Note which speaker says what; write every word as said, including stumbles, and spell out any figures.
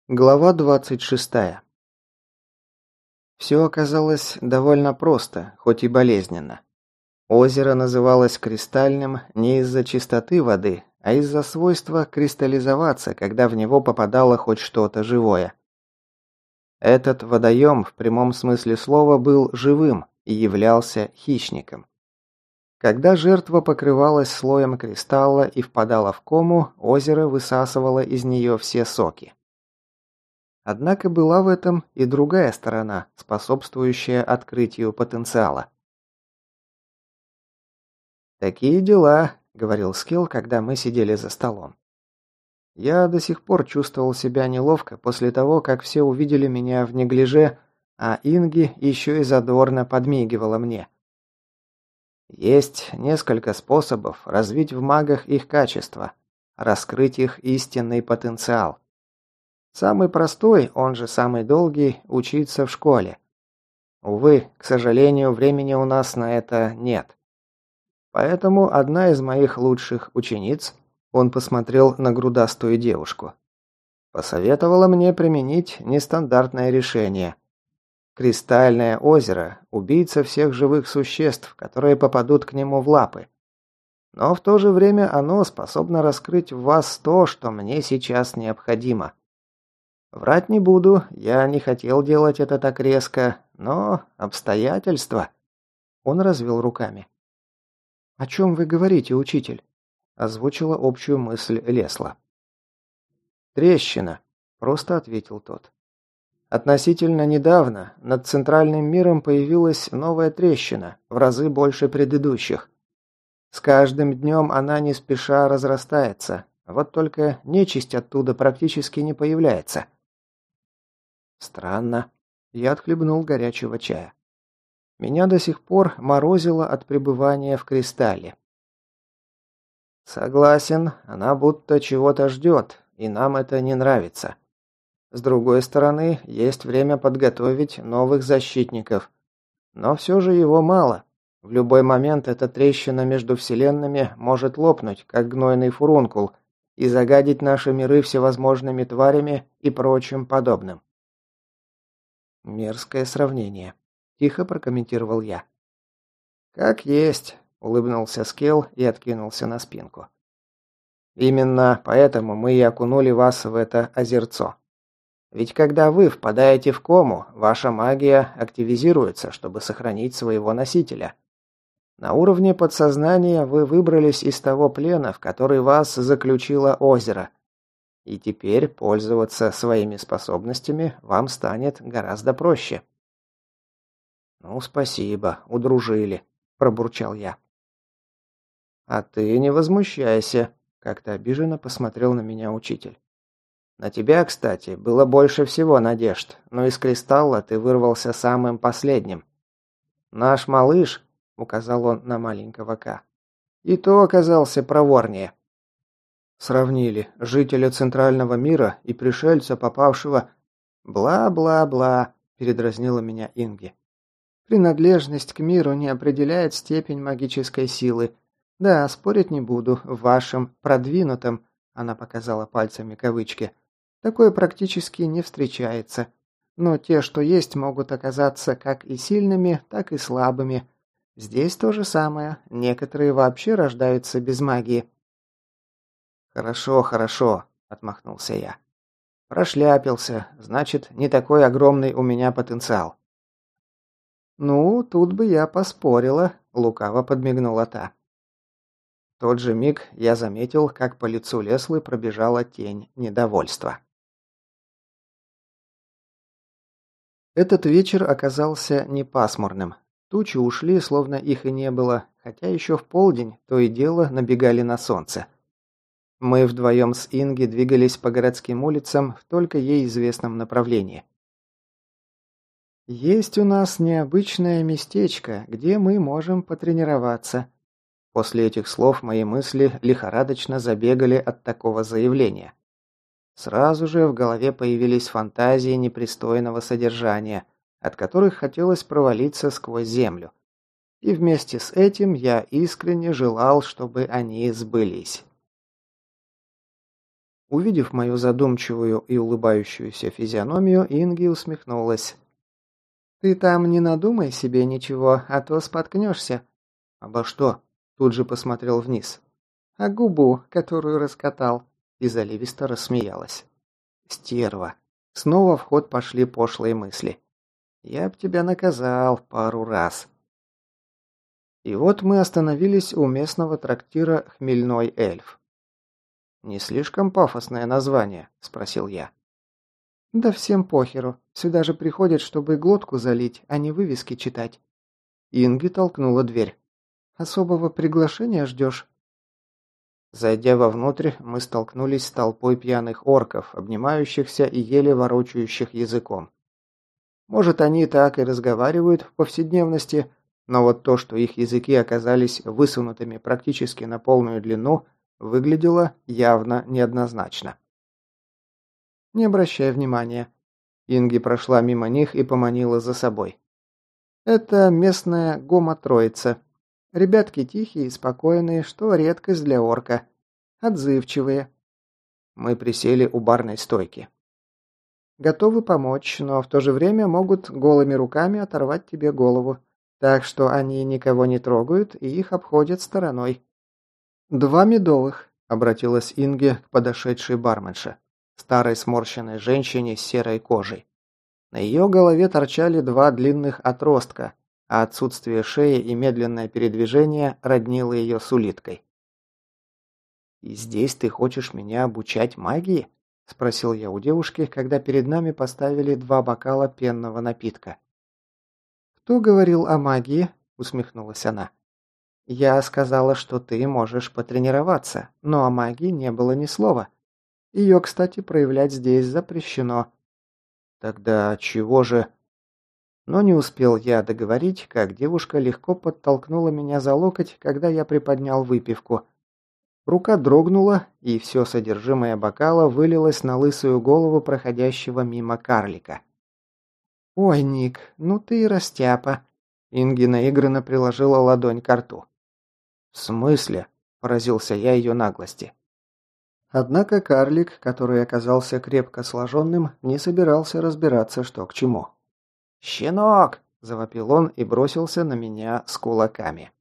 Speaker 1: Глава двадцать шестая. Все оказалось довольно просто, хоть и болезненно. Озеро называлось кристальным не из-за чистоты воды, а из-за свойства кристаллизоваться, когда в него попадало хоть что-то живое. Этот водоем в прямом смысле слова был живым и являлся хищником. Когда жертва покрывалась слоем кристалла и впадала в кому, озеро высасывало из нее все соки. Однако была в этом и другая сторона, способствующая открытию потенциала. «Такие дела», — говорил Скилл, когда мы сидели за столом. Я до сих пор чувствовал себя неловко после того, как все увидели меня в неглиже, а Инги еще и задорно подмигивала мне. Есть несколько способов развить в магах их качества, раскрыть их истинный потенциал. Самый простой, он же самый долгий, учиться в школе. Увы, к сожалению, времени у нас на это нет. Поэтому одна из моих лучших учениц, он посмотрел на грудастую девушку, посоветовала мне применить нестандартное решение. Кристальное озеро – убийца всех живых существ, которые попадут к нему в лапы. Но в то же время оно способно раскрыть в вас то, что мне сейчас необходимо. Врать не буду, я не хотел делать это так резко, но обстоятельства. Он развел руками. «О чем вы говорите, учитель?» Озвучила общую мысль Лесла. «Трещина», – просто ответил тот. «Относительно недавно над центральным миром появилась новая трещина, в разы больше предыдущих. С каждым днем она не спеша разрастается, вот только нечисть оттуда практически не появляется». Странно. Я отхлебнул горячего чая. Меня до сих пор морозило от пребывания в кристалле. Согласен, она будто чего-то ждет, и нам это не нравится. С другой стороны, есть время подготовить новых защитников. Но все же его мало. В любой момент эта трещина между вселенными может лопнуть, как гнойный фурункул, и загадить наши миры всевозможными тварями и прочим подобным. «Мерзкое сравнение», – тихо прокомментировал я. «Как есть», – улыбнулся Скелл и откинулся на спинку. «Именно поэтому мы и окунули вас в это озерцо. Ведь когда вы впадаете в кому, ваша магия активизируется, чтобы сохранить своего носителя. На уровне подсознания вы выбрались из того плена, в который вас заключило озеро. И теперь пользоваться своими способностями вам станет гораздо проще». «Ну, спасибо, удружили», – пробурчал я. «А ты не возмущайся», – как-то обиженно посмотрел на меня учитель. «На тебя, кстати, было больше всего надежд, но из кристалла ты вырвался самым последним. Наш малыш», – указал он на маленького Ка, – «и то оказался проворнее». Сравнили жителя центрального мира и пришельца, попавшего... «Бла-бла-бла», – передразнила меня Инги. «Принадлежность к миру не определяет степень магической силы. Да, спорить не буду, в вашем продвинутом, она показала пальцами кавычки, такое практически не встречается. Но те, что есть, могут оказаться как и сильными, так и слабыми. Здесь то же самое, некоторые вообще рождаются без магии». «Хорошо, хорошо», – отмахнулся я. «Прошляпился, значит, не такой огромный у меня потенциал». «Ну, тут бы я поспорила», – лукаво подмигнула та. В тот же миг я заметил, как по лицу Леслы пробежала тень недовольства. Этот вечер оказался не пасмурным. Тучи ушли, словно их и не было, хотя еще в полдень то и дело набегали на солнце. Мы вдвоем с Инги двигались по городским улицам в только ей известном направлении. «Есть у нас необычное местечко, где мы можем потренироваться». После этих слов мои мысли лихорадочно забегали от такого заявления. Сразу же в голове появились фантазии непристойного содержания, от которых хотелось провалиться сквозь землю. И вместе с этим я искренне желал, чтобы они сбылись. Увидев мою задумчивую и улыбающуюся физиономию, Инги усмехнулась. «Ты там не надумай себе ничего, а то споткнешься». «Обо что?» Тут же посмотрел вниз. «А губу, которую раскатал», и заливисто рассмеялась. «Стерва». Снова в ход пошли пошлые мысли. «Я б тебя наказал пару раз». И вот мы остановились у местного трактира «Хмельной эльф». «Не слишком пафосное название?» – спросил я. «Да всем похеру. Сюда же приходят, чтобы глотку залить, а не вывески читать». Инги толкнула дверь. «Особого приглашения ждешь?» Зайдя вовнутрь, мы столкнулись с толпой пьяных орков, обнимающихся и еле ворочающих языком. Может, они так и разговаривают в повседневности, но вот то, что их языки оказались высунутыми практически на полную длину, выглядело явно неоднозначно. «Не обращай внимания». Инги прошла мимо них и поманила за собой. «Это местная гома-троица. Ребятки тихие и спокойные, что редкость для орка. Отзывчивые». Мы присели у барной стойки. «Готовы помочь, но в то же время могут голыми руками оторвать тебе голову. Так что они никого не трогают и их обходят стороной». «Два медовых», — обратилась Инге к подошедшей барменше, старой сморщенной женщине с серой кожей. На ее голове торчали два длинных отростка, а отсутствие шеи и медленное передвижение роднило ее с улиткой. «И здесь ты хочешь меня обучать магии?» – спросил я у девушки, когда перед нами поставили два бокала пенного напитка. «Кто говорил о магии?» – усмехнулась она. «Я сказала, что ты можешь потренироваться, но о магии не было ни слова. Ее, кстати, проявлять здесь запрещено». «Тогда чего же...» Но не успел я договорить, как девушка легко подтолкнула меня за локоть, когда я приподнял выпивку. Рука дрогнула, и все содержимое бокала вылилось на лысую голову проходящего мимо карлика. «Ой, Ник, ну ты и растяпа!» Инги наигранно приложила ладонь к рту. «В смысле?» – поразился я ее наглости. Однако карлик, который оказался крепко сложенным, не собирался разбираться, что к чему. «Щенок!» – завопил он и бросился на меня с кулаками.